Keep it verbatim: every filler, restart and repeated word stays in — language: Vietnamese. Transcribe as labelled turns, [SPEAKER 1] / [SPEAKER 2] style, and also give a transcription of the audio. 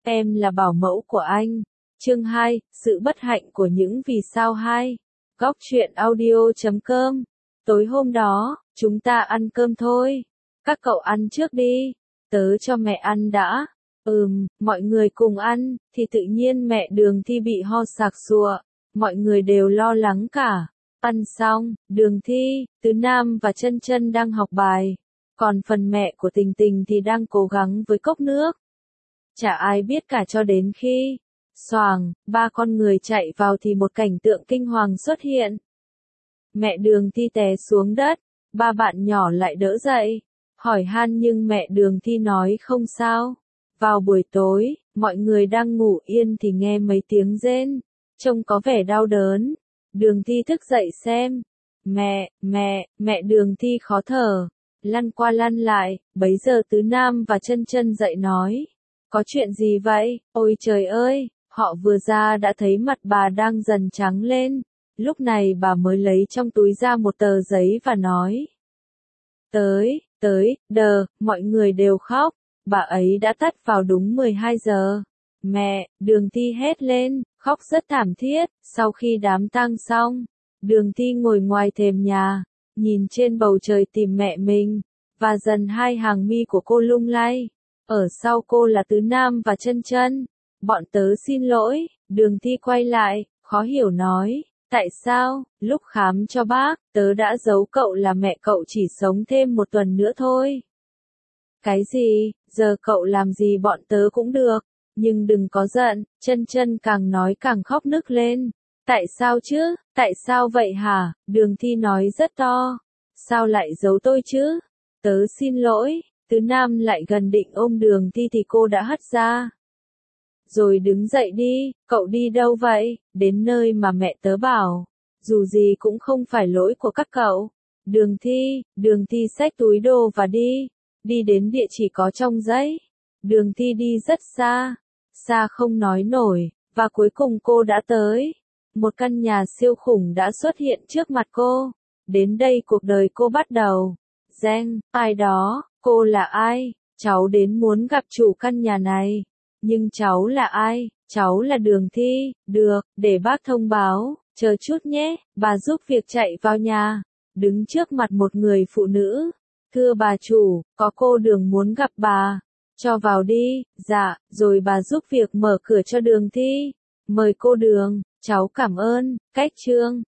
[SPEAKER 1] em là bảo mẫu của anh. Chương hai, sự bất hạnh của những vì sao hai. Góc truyện audio chấm com. Tối hôm đó, chúng ta ăn cơm thôi. Các cậu ăn trước đi. Tớ cho mẹ ăn đã. Ừm, mọi người cùng ăn, thì tự nhiên mẹ Đường Thi bị ho sặc sụa. Mọi người đều lo lắng cả. Ăn xong, Đường Thi, Tứ Nam và Chân Chân đang học bài. Còn phần mẹ của Tình Tình thì đang cố gắng với cốc nước. Chả ai biết cả cho đến khi, xoàng, ba con người chạy vào thì một cảnh tượng kinh hoàng xuất hiện. Mẹ Đường Thi té xuống đất, ba bạn nhỏ lại đỡ dậy, hỏi han nhưng mẹ Đường Thi nói không sao. Vào buổi tối, mọi người đang ngủ yên thì nghe mấy tiếng rên, trông có vẻ đau đớn. Đường Thi thức dậy xem. Mẹ, mẹ, mẹ Đường Thi khó thở, lăn qua lăn lại, bấy giờ Tứ Nam và Chân Chân dậy nói. Có chuyện gì vậy? Ôi trời ơi, họ vừa ra đã thấy mặt bà đang dần trắng lên. Lúc này bà mới lấy trong túi ra một tờ giấy và nói. Tới, tới, đờ, mọi người đều khóc. Bà ấy đã tắt vào đúng mười hai giờ. Mẹ, Đường Thi hét lên, khóc rất thảm thiết. Sau khi đám tang xong, Đường Thi ngồi ngoài thềm nhà, nhìn trên bầu trời tìm mẹ mình, và dần hai hàng mi của cô lung lay. Ở sau cô là Tứ Nam và Chân Chân. Bọn tớ xin lỗi. Đường Thi quay lại, khó hiểu nói. Tại sao, lúc khám cho bác, tớ đã giấu cậu là mẹ cậu chỉ sống thêm một tuần nữa thôi. Cái gì, giờ cậu làm gì bọn tớ cũng được. Nhưng đừng có giận. Chân Chân càng nói càng khóc nức lên. Tại sao chứ, tại sao vậy hả? Đường Thi nói rất to. Sao lại giấu tôi chứ? Tớ xin lỗi. Tứ Nam lại gần định ôm Đường Thi thì cô đã hất ra. Rồi đứng dậy đi, cậu đi đâu vậy? Đến nơi mà mẹ tớ bảo. Dù gì cũng không phải lỗi của các cậu. Đường Thi, Đường Thi xách túi đồ và đi. Đi đến địa chỉ có trong giấy. Đường Thi đi rất xa. Xa không nói nổi. Và cuối cùng cô đã tới. Một căn nhà siêu khủng đã xuất hiện trước mặt cô. Đến đây cuộc đời cô bắt đầu. Giang, ai đó, cô là ai? Cháu đến muốn gặp chủ căn nhà này. Nhưng cháu là ai? Cháu là Đường Thi. Được, để bác thông báo. Chờ chút nhé. Bà giúp việc chạy vào nhà. Đứng trước mặt một người phụ nữ. Thưa bà chủ, có cô Đường muốn gặp bà. Cho vào đi. Dạ, rồi bà giúp việc mở cửa cho Đường Thi. Mời cô Đường. Cháu cảm ơn. Cách chương.